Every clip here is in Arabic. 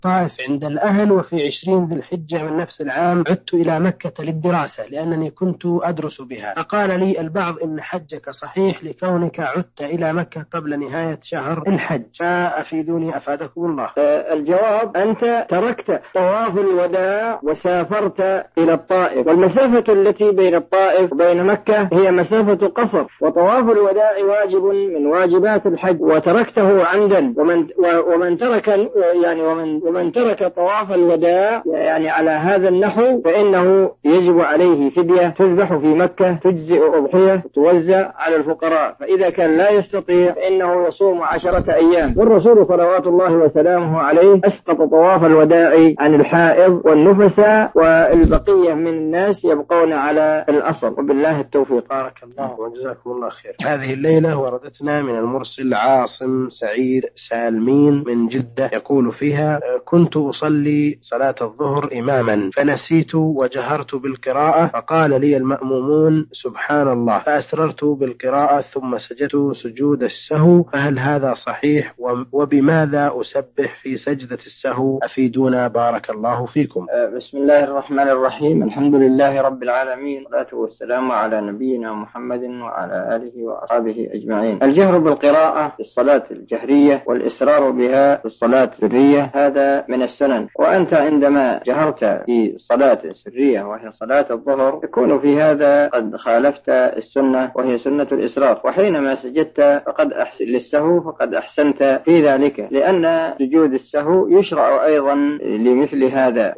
الطائف عند الأهل، وفي 20 ذي الحجة من نفس العام عدت إلى مكة للدراسة لأنني كنت أدرس بها. فقال لي البعض إن حجك صحيح لكونك عدت إلى مكة قبل نهاية شهر الحج، فأفيدوني أفادكم الله. الجواب: أنت تركت طواف الوداع وسافرت إلى الطائف، والمسافة التي بين الطائف وبين مكة هي مسافة قصر، وطواف الوداع واجب من واجبات الحج وتركته عمدا. ومن ترك طواف الوداع يعني على هذا النحو فإنه يجب عليه فدية تذبح في مكة، تجزئ أضحية توزع على الفقراء. فإذا كان لا يستطيع فإنه يصوم 10 أيام. والرسول صلوات الله وسلامه عليه أسقط طواف الوداع عن الحائض والنفساء، والبقية من الناس يبقون على الأصل. وبالله التوفيق. بارك الله وجزاكم الله خير. هذه الليلة وردتنا من المرسل عاصم سعيد سالمين من جدة، يقول فيها: كنت أصلي صلاة الظهر إماما فنسيت وجهرت بالقراءة، فقال لي المأمومون سبحان الله، فأسررت بالقراءة ثم سجدت سجود السهو، فهل هذا صحيح؟ وبماذا أسبح في سجدة السهو؟ أفيدونا بارك الله فيكم. بسم الله الرحمن الرحيم. الحمد لله رب العالمين، والصلاة والسلام على نبينا محمد وعلى آله وأصحابه أجمعين. الجهر بالقراءة في الصلاة الجهرية والإسرار بها في الصلاة السرية هذا من السنن، وأنت عندما جهرت في صلاة سرية وهي صلاة الظهر يكون في هذا قد خالفت السنة وهي سنة الإسرار، وحينما سجدت للسهو فقد أحسنت في ذلك، لأن سجود السهو يشرع أيضا لمثل هذا.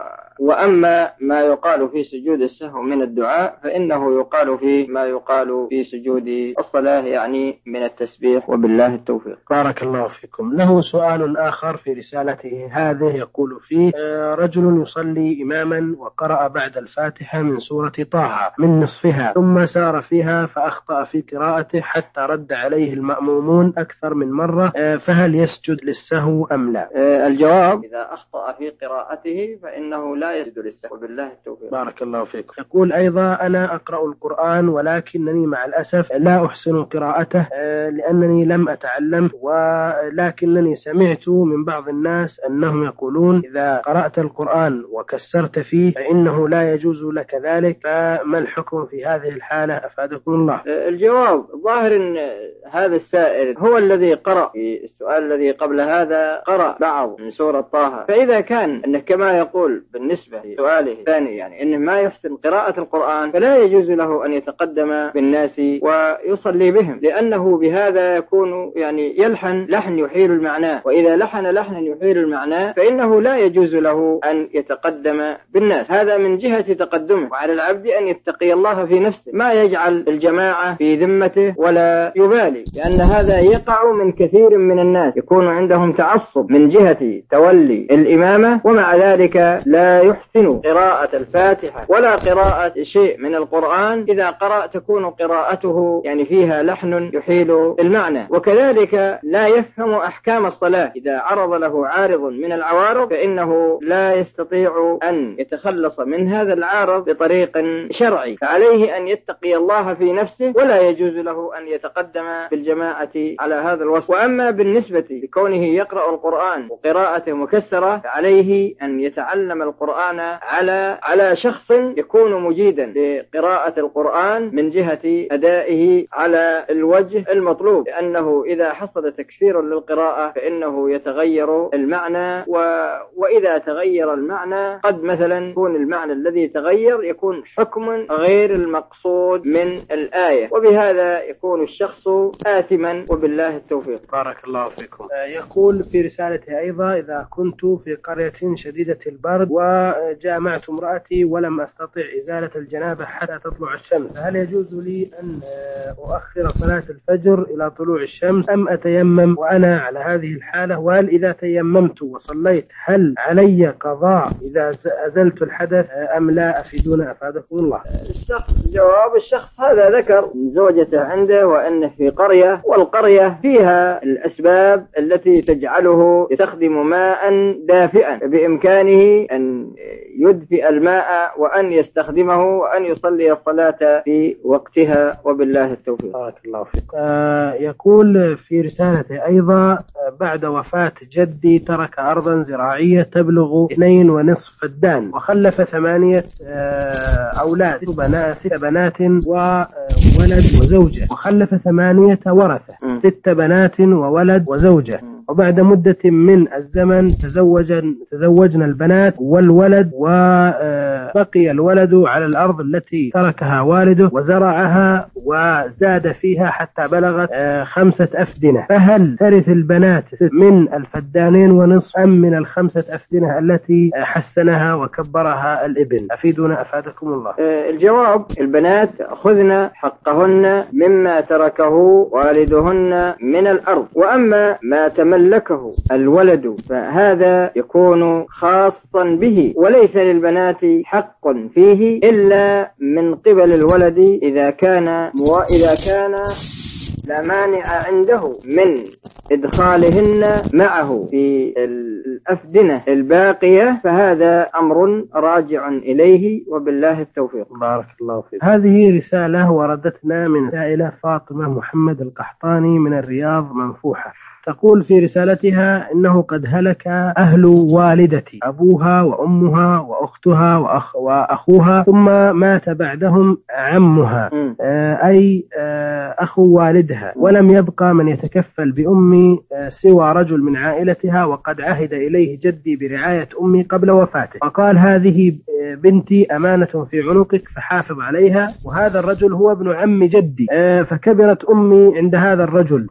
وأما ما يقال في سجود السهو من الدعاء فإنه يقال في ما يقال في سجود الصلاة، يعني من التسبيح. وبالله التوفيق. بارك الله فيكم. له سؤال آخر في رسالته هذه، يقول فيه: رجل يصلي إماما وقرأ بعد الفاتحة من سورة طه من نصفها ثم سار فيها فأخطأ في قراءته حتى رد عليه المأمومون أكثر من مرة، فهل يسجد للسهو أم لا؟ الجواب: إذا أخطأ في قراءته فإنه لا يسجد للسهو. وبالله التوفيق. بارك الله فيكم. يقول أيضا: أنا أقرأ القرآن ولكنني مع الأسف لا أحسن قراءته لأنني لم أتعلم، ولكنني سمعت من بعض الناس أنهم يقولون إذا قرأت القرآن وكسرت فيه فإنه لا يجوز لك ذلك، فما الحكم في هذه الحالة؟ أفادكم الله. الجواب: ظاهر أن هذا السائل هو الذي قرأ في السؤال الذي قبل هذا قرأ بعض من سورة طه، فإذا كان أنه كما يقول بالنسبة لسؤاله الثاني يعني أنه ما يحسن قراءة القرآن فلا يجوز له أن يتقدم بالناس ويصلي بهم، لأنه بهذا يكون يعني يلحن لحن يحيل المعنى، وإذا لحن لحنا يحيل المعنى فإنه لا يجوز له أن يتقدم بالناس. هذا من جهة تقدمه، وعلى العبد أن يتقي الله في نفسه، ما يجعل الجماعة في ذمته ولا يبالي، لأن هذا يقع من كثير من الناس، يكون عندهم تعصب من جهة تولي الإمامة، ومع ذلك لا يحسن قراءة الفاتحة ولا قراءة شيء من القرآن. إذا قرأ تكون قراءته يعني فيها لحن يحيل المعنى. وكذلك لا يفهم أحكام الصلاة، إذا عرض له عارض من العوارض فإنه لا يستطيع أن يتخلص من هذا العارض بطريق شرعي، فعليه أن يتقي الله في نفسه، ولا يجوز له أن يتقدم بالجماعة على هذا الوصف. وأما بالنسبة لكونه يقرأ القرآن وقراءته مكسرة فعليه أن يتعلم القرآن على شخص يكون مجيدا لقراءة القرآن من جهة أدائه على الوجه المطلوب، لأنه إذا حصل تكسير للقراءة فإنه يتغير المعنى، وإذا تغير المعنى قد مثلا يكون المعنى الذي تغير يكون حكم غير المقصود من الآية، وبهذا يكون الشخص آثما. وبالله التوفيق. بارك الله فيكم. يقول في رسالته أيضا: إذا كنت في قرية شديدة البرد وجامعت امرأتي ولم أستطع إزالة الجنابة حتى تطلع الشمس، هل يجوز لي أن أؤخر صلاة الفجر إلى طلوع الشمس أم أتيمم وأنا على هذه الحالة؟ وهل إذا تيممت وصليت هل علي قضاء إذا أزلت الحدث أم لا؟ أفيدونا أفادكم الله. جواب: الشخص هذا ذكر زوجته عنده وأنه في قرية، والقرية فيها الأسباب التي تجعله يستخدم ماء دافئا، بإمكانه أن أن يدفئ الماء وأن يستخدمه وأن يصلي الصلاة في وقتها، وبالله التوفيق. بارك الله فيك. يقول في رسالته أيضا: بعد وفاة جدي ترك أرضا زراعية تبلغ 2.5 فدان، وخلف 8 أولاد، 6 بنات وولد وزوجة، وخلف 8 ورثة، 6 بنات وولد وزوجة. وبعد مدة من الزمن تزوجنا البنات والولد، وبقي الولد على الأرض التي تركها والده وزرعها وزاد فيها حتى بلغت 5 أفدنة، فهل ترث البنات من 2.5 فدان أم من 5 أفدنة التي حسنها وكبرها الابن؟ أفيدونا أفادكم الله. الجواب: البنات أخذن حقهن مما تركه والدهن من الأرض، وأما ما تملكه الولد فهذا يكون خاصا به، وليس للبنات حق فيه إلا من قبل الولد إذا كان لا مانع عنده من إدخالهن معه في الأفدنة الباقية، فهذا أمر راجع إليه، وبالله التوفيق. بارك الله فيك. هذه رسالة وردتنا من سائلة فاطمة محمد القحطاني من الرياض منفوحة، تقول في رسالتها: إنه قد هلك أهل والدتي، أبوها وأمها وأختها وأخوها، ثم مات بعدهم عمها أي أخو والدها، ولم يبقى من يتكفل بأمي سوى رجل من عائلتها، وقد عهد إليه جدي برعاية أمي قبل وفاته، وقال: هذه بنتي أمانة في عنقك فحافظ عليها. وهذا الرجل هو ابن عم جدي، فكبرت أمي عند هذا الرجل،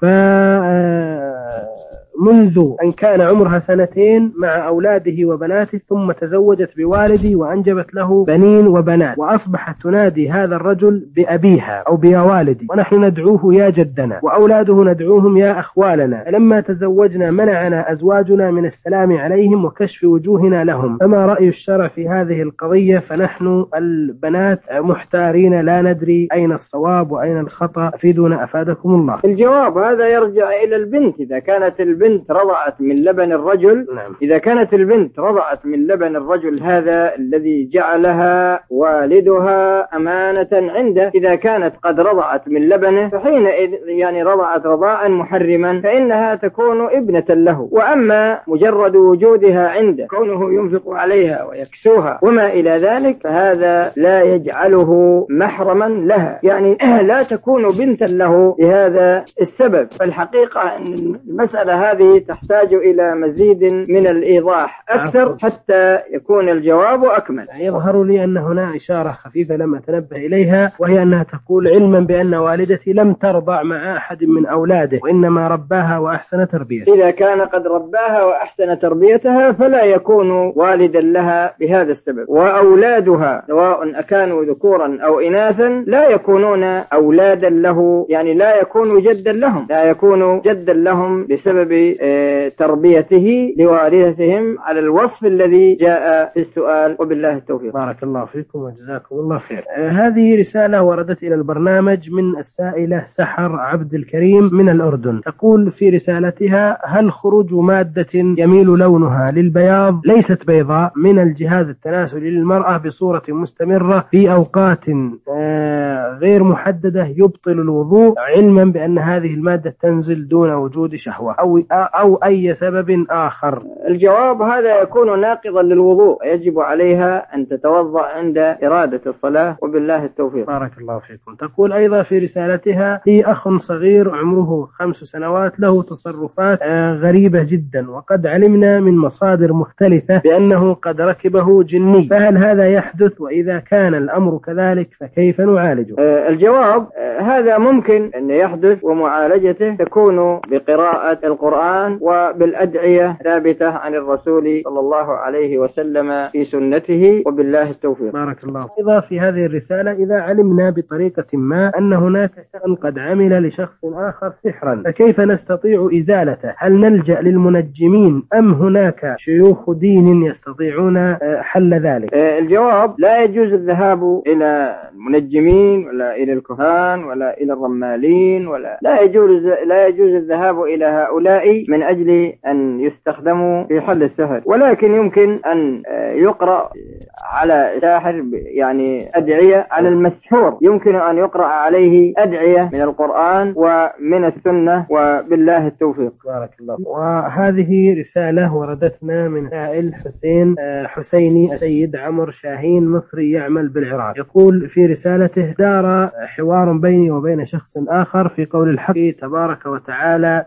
منذ أن كان عمرها 2 مع أولاده وبناته، ثم تزوجت بوالدي وأنجبت له بنين وبنات، وأصبحت تنادي هذا الرجل بأبيها أو بيا والدي، ونحن ندعوه يا جدنا، وأولاده ندعوهم يا أخوالنا. لما تزوجنا منعنا أزواجنا من السلام عليهم وكشف وجوهنا لهم، فما رأي الشرع في هذه القضية؟ فنحن البنات محتارين لا ندري أين الصواب وأين الخطأ، أفيدونا أفادكم الله. الجواب: هذا يرجع إلى البنت. إذا كانت البنت رضعت من لبن الرجل، إذا كانت البنت رضعت من لبن الرجل هذا الذي جعلها والدها أمانة عنده، إذا كانت قد رضعت من لبنه فحينئذ يعني رضعت رضاعا محرما فإنها تكون ابنة له. وأما مجرد وجودها عنده، كونه ينفق عليها ويكسوها وما إلى ذلك، فهذا لا يجعله محرما لها، يعني لا تكون بنتا له بهذا السبب. فالحقيقة أن المسألة هذه تحتاج إلى مزيد من الإيضاح أكثر حتى يكون الجواب أكمل. يظهر لي أن هنا إشارة خفيفة لم أتنبه إليها، وهي أنها تقول: علما بأن والدتي لم ترضع مع أحد من أولاده، وإنما رباها وأحسن تربيتها. إذا كان قد رباها وأحسن تربيتها فلا يكون والدا لها بهذا السبب، وأولادها سواء أكانوا ذكورا أو إناثا لا يكونون أولادا له، يعني لا يكون جدا لهم بسبب تربيته لوالدتهم على الوصف الذي جاء في السؤال، وبالله التوفيق. بارك الله فيكم وجزاكم الله خير. هذه رسالة وردت إلى البرنامج من السائلة سحر عبد الكريم من الأردن، تقول في رسالتها: هل خروج مادة يميل لونها للبياض ليست بيضاء من الجهاز التناسلي للمرأة بصورة مستمرة في أوقات غير محددة يبطل الوضوء، علما بأن هذه المادة تنزل دون وجود شهوة أو أي سبب آخر؟ الجواب: هذا يكون ناقضا للوضوء، يجب عليها أن تتوضأ عند إرادة الصلاة، وبالله التوفيق. بارك الله فيكم. تقول أيضا في رسالتها: لي أخ صغير عمره 5 سنوات له تصرفات غريبة جدا، وقد علمنا من مصادر مختلفة بأنه قد ركبه جني، فهل هذا يحدث؟ وإذا كان الأمر كذلك فكيف نعالجه؟ الجواب: هذا ممكن أن يحدث، ومعالجته تكون بقراءة القرآن وبالأدعية ثابتة عن الرسول صلى الله عليه وسلم في سنته، وبالله التوفيق. بارك الله. إذا في هذه الرسالة: إذا علمنا بطريقة ما أن هناك شخص قد عمل لشخص آخر سحرا، فكيف نستطيع إزالته؟ هل نلجأ للمنجمين أم هناك شيوخ دين يستطيعون حل ذلك؟ الجواب: لا يجوز الذهاب إلى المنجمين ولا إلى الكهان ولا إلى الرمالين، ولا لا يجوز الذهاب إلى هؤلاء من أجل أن يستخدموا في حل السحر، ولكن يمكن أن يقرأ على الساحر يعني أدعية، على المسحور يمكن أن يقرأ عليه أدعية من القرآن ومن السنة، وبالله التوفيق. بارك الله. وهذه رسالة وردتنا من سائل حسيني السيد عمر شاهين مصري يعمل بالعراق. يقول في رسالته: دار حوار بيني وبين شخص آخر في قول الحق تبارك وتعالى: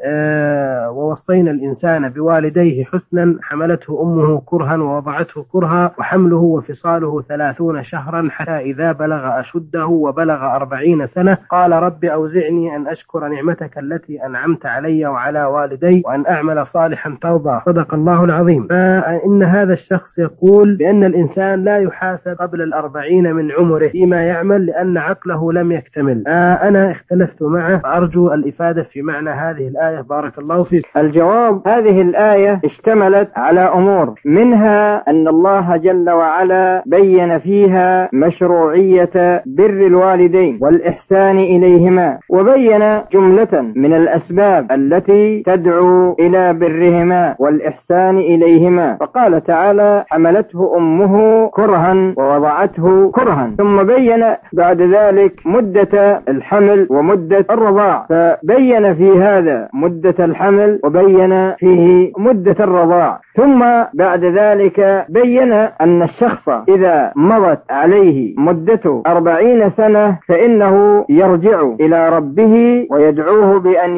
ووصينا الإنسان بوالديه حسنا حملته أمه كرها ووضعته كرها وحمله وفصاله 30 شهرا حتى إذا بلغ أشده وبلغ 40 سنة قال رب أوزعني أن أشكر نعمتك التي أنعمت علي وعلى والدي وأن أعمل صالحا ترضى. صدق الله العظيم. فإن هذا الشخص يقول بأن الإنسان لا يحاسب قبل 40 من عمره فيما يعمل لأن عقله لم يكتمل. أنا اختلفت معه، فأرجو الإفادة في معنى هذه الآية. بارك الله فيك. الجواب: هذه الآية اشتملت على أمور، منها أن الله جل وعلا بين فيها مشروعية بر الوالدين والإحسان إليهما، وبين جملة من الأسباب التي تدعو إلى برهما والإحسان إليهما، فقال تعالى: حملته أمه كرها ووضعته كرها، ثم بين بعد ذلك مدة الحمل ومدة الرضاع، فبين في هذا مدة الحمل وبين فيه مدة الرضاع، ثم بعد ذلك بين أن الشخص إذا مضت عليه مدة 40 سنة فإنه يرجع إلى ربه ويدعوه بأن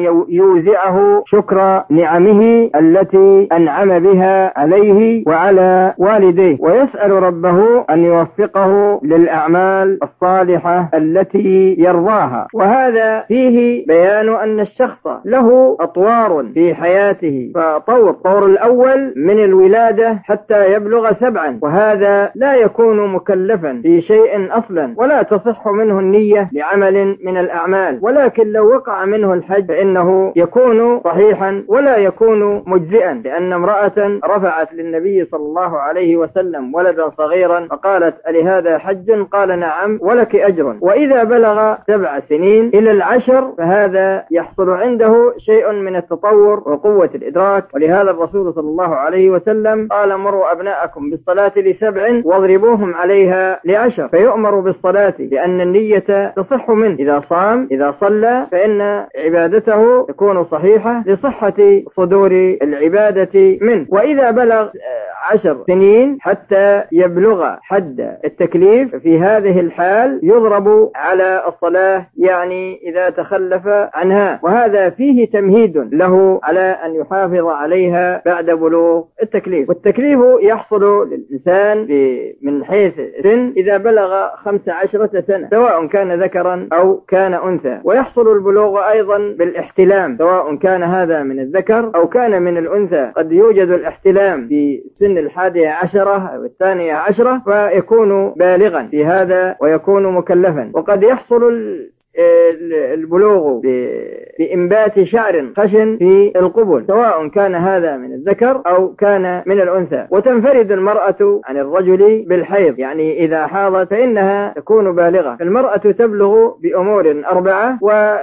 يوزعه شكر نعمه التي أنعم بها عليه وعلى والديه، ويسأل ربه أن يوفقه للأعمال الصالحة التي يرضاها. وهذا فيه بيان أن الشخص له أطوار في حياته، فطور الأول من الولادة حتى يبلغ 7، وهذا لا يكون مكلفا في شيء أصلا، ولا تصح منه النية لعمل من الأعمال، ولكن لو وقع منه الحج فإنه يكون صحيحا ولا يكون مجزئا، لأن امرأة رفعت للنبي صلى الله عليه وسلم ولدا صغيرا فقالت: ألهذا حج؟ قال: نعم ولك أجر. وإذا بلغ 7 سنين إلى 10 فهذا يحصل عنده شيء من التطور وقوة الإدراك، ولهذا الرسول صلى الله عليه وسلم قال: مروا أبناءكم بالصلاة ل7 واضربوهم عليها ل10، فيؤمر بالصلاة لأن النية تصح منه، إذا صام إذا صلى فإن عبادته تكون صحيحة لصحة صدور العبادة منه. وإذا بلغ 10 سنين حتى يبلغ حد التكليف في هذه الحال يضرب على الصلاة، يعني إذا تخلف عنها، وهذا فيه تمهيد له على أن يحافظ عليها بعد بلوغ التكليف. والتكليف يحصل للإنسان من حيث السن إذا بلغ 15 سنة سواء كان ذكرا أو كان أنثى، ويحصل البلوغ أيضا بالاحتلام سواء كان هذا من الذكر أو كان من الأنثى. قد يوجد الاحتلام في سن 11 أو 12 فيكون بالغا في هذا ويكون مكلفا، وقد يحصل البلوغ بإنبات شعر خشن في القبل سواء كان هذا من الذكر أو كان من الأنثى. وتنفرد المرأة عن الرجل بالحيض، يعني إذا حاضت فإنها تكون بالغة. المرأة تبلغ بأمور 4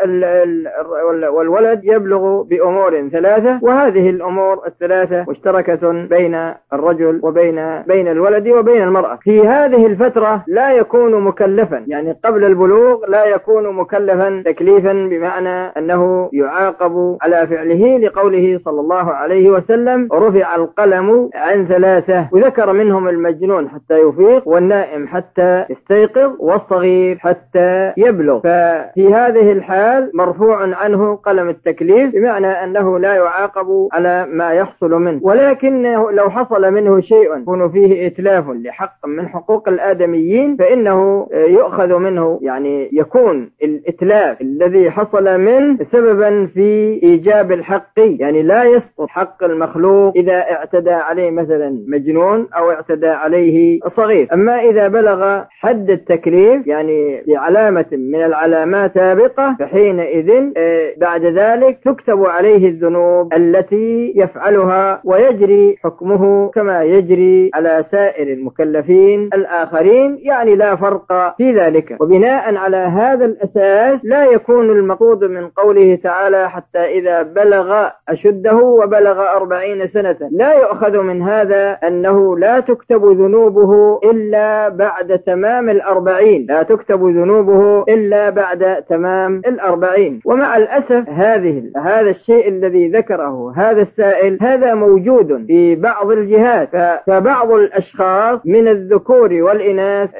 والولد يبلغ بأمور 3، وهذه الأمور ال3 مشتركة بين الرجل وبين الولد وبين المرأة. في هذه الفترة لا يكون مكلفا، يعني قبل البلوغ لا يكون مكلفا تكليفا بمعنى أنه يعاقب على فعله، لقوله صلى الله عليه وسلم: رفع القلم عن 3، وذكر منهم المجنون حتى يفيق، والنائم حتى يستيقظ، والصغير حتى يبلغ. ففي هذه الحال مرفوع عنه قلم التكليف، بمعنى أنه لا يعاقب على ما يحصل منه. ولكن لو حصل منه شيء يكون فيه إتلاف لحق من حقوق الآدميين فإنه يؤخذ منه، يعني يكون الإتلاف الذي حصل منه سببا في إيجاب الحق، يعني لا يسقط حق المخلوق إذا اعتدى عليه مثلا مجنون أو اعتدى عليه صغير. أما إذا بلغ حد التكليف يعني بعلامة من العلامات سابقة فحينئذ بعد ذلك تكتب عليه الذنوب التي يفعلها ويجري حكمه كما يجري على سائر المكلفين الآخرين، يعني لا فرق في ذلك. وبناء على هذا الأساس لا يكون المقصود من قوله تعالى حتى إذا بلغ أشده وبلغ 40 سنة، لا يؤخذ من هذا أنه لا تكتب ذنوبه إلا بعد تمام 40، لا تكتب ذنوبه إلا بعد تمام 40. ومع الأسف هذا الشيء الذي ذكره هذا السائل هذا موجود في بعض الجهات، فبعض الأشخاص من الذكور والإناث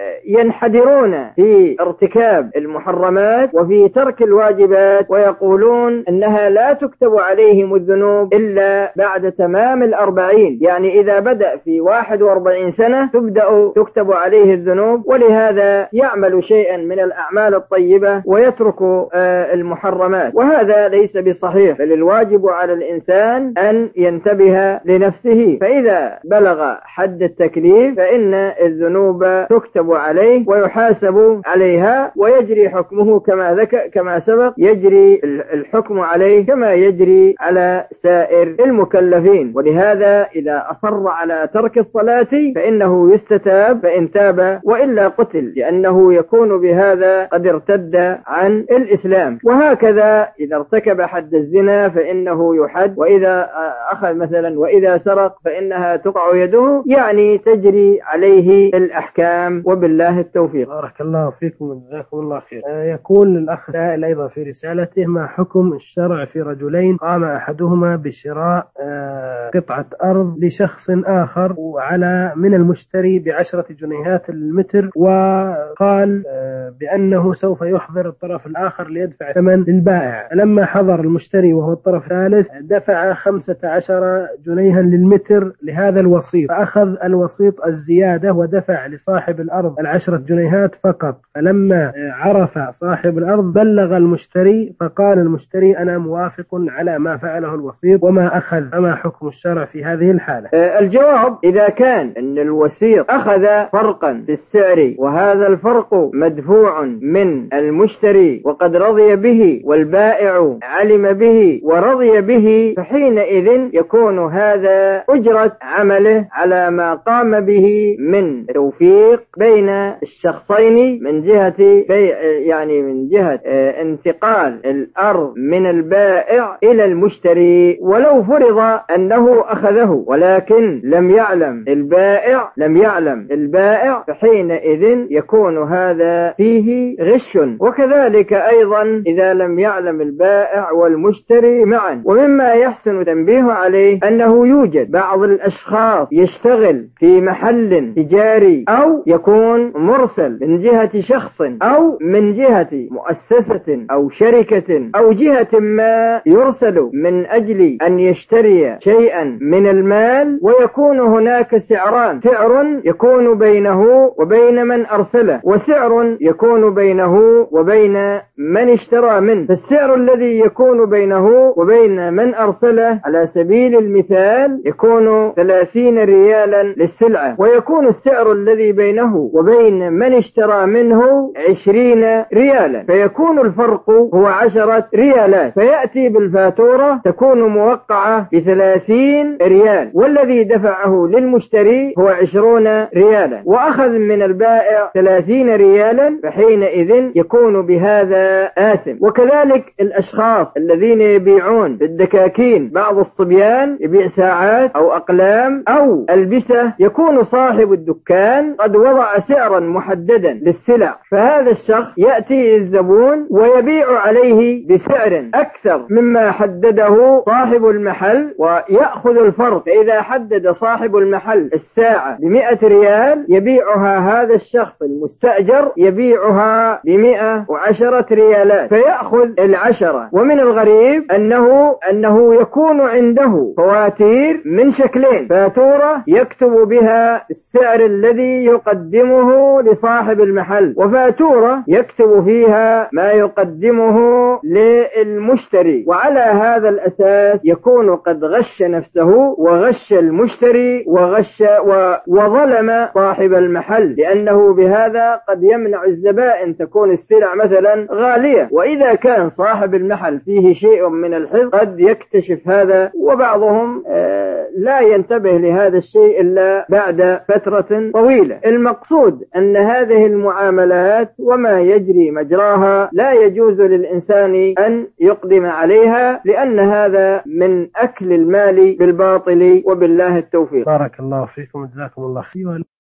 ينحدرون في ارتكاب المحرمات وفي ترك الواجبات ويقولون أنها لا تكتب عليهم الذنوب إلا بعد تمام 40، يعني إذا بدأ في 41 سنة تكتب عليه الذنوب، ولهذا يعمل شيئا من الأعمال الطيبة ويترك المحرمات، وهذا ليس بصحيح. بل الواجب على الإنسان أن ينتبه لنفسه، فإذا بلغ حد التكليف فإن الذنوب تكتب عليه ويحاسب عليها ويجري حكمه كما سبق، يجري الحكم عليه كما يجري على سائر المكلفين. ولهذا إذا أصر على ترك الصلاة فإنه يستتاب فإن تاب، وإلا قتل، لأنه يكون بهذا قد ارتد عن الإسلام. وهكذا إذا ارتكب حد الزنا فإنه يحد، وإذا أخذ مثلا وإذا سرق فإنها تقع يده، يعني تجري عليه الأحكام. وبالله التوفيق. بارك الله فيكم وجزاكم الله خير. يقول الأخ سائل أيضا في رسالته: ما حكم الشرع في رجلين قام أحدهما بشراء قطعة أرض لشخص آخر وعلى من المشتري ب10 جنيهات المتر، وقال بأنه سوف يحضر الطرف الآخر ليدفع ثمن للبائع. لما حضر المشتري وهو الطرف الثالث دفع 15 جنيها للمتر لهذا الوسيط، فأخذ الوسيط الزيادة ودفع لصاحب الأرض 10 جنيهات فقط. فلما عرف صاحب الأرض بلغ المشتري، فقال المشتري أنا موافق على ما فعله الوسيط وما أخذ، فما حكم الشرع في هذه الحالة؟ الجواب: إذا كان أن الوسيط أخذ فرقا في السعر وهذا الفرق مدفوع من المشتري وقد رضي به والبائع علم به ورضي به، فحينئذ يكون هذا أجرة عمله على ما قام به من توفيق بين الشخصين من جهة من جهة انتقال الأرض من البائع إلى المشتري. ولو فرض أنه أخذه ولكن لم يعلم البائع فحينئذ يكون هذا فيه غش. وكذلك أيضا إذا لم يعلم البائع والمشتري معا. ومما يحسن تنبيه عليه أنه يوجد بعض الأشخاص يشتغل في محل تجاري أو يكون مرسل من جهة شخص أو من جهة مؤسسة أو شركة أو جهة ما، يرسل من أجل أن يشتري شيئا من المال، ويكون هناك سعران: سعر يكون بينه وبين من أرسله، وسعر يكون بينه وبين من اشترى منه. فالسعر الذي يكون بينه وبين من أرسله على سبيل المثال يكون 30 ريالا للسلعة، ويكون السعر الذي بينه وبين من اشترى منه 20 ريالا، فيكون الفرق هو 10 ريالات. فيأتي بالفاتورة تكون موقعة ب30 ريال، والذي دفعه للمشتري هو 20 ريالا، وأخذ من البائع 30 ريالا، فحينئذ يكون بهذا آثم. وكذلك الأشخاص الذين يبيعون بالدكاكين، بعض الصبيان يبيع ساعات أو أقلام أو ألبسة، يكون صاحب الدكان قد وضع سعرا محددا للسلع، فهذا الشخص يأتي الزبون ويبيع عليه بسعر أكثر مما حدده صاحب المحل ويأخذ الفرق. فإذا حدد صاحب المحل الساعة ب100 ريال يبيعها هذا الشخص المستأجر يبيعها ب110 ريالات، فيأخذ 10. ومن الغريب أنه يكون عنده فواتير من شكلين: فاتورة يكتب بها السعر الذي يقدمه لصاحب المحل، وفاتورة يكتب فيها فيها ما يقدمه للمشتري، وعلى هذا الأساس يكون قد غش نفسه وغش المشتري وظلم صاحب المحل، لأنه بهذا قد يمنع الزبائن، تكون السلع مثلا غالية، وإذا كان صاحب المحل فيه شيء من الحفظ قد يكتشف هذا، وبعضهم لا ينتبه لهذا الشيء إلا بعد فترة طويلة. المقصود أن هذه المعاملات وما يجري مجراها لا يجوز للإنسان أن يقدم عليها، لأن هذا من أكل المال بالباطل، وبالله التوفيق. بارك الله فيكم وجزاكم الله خيرا.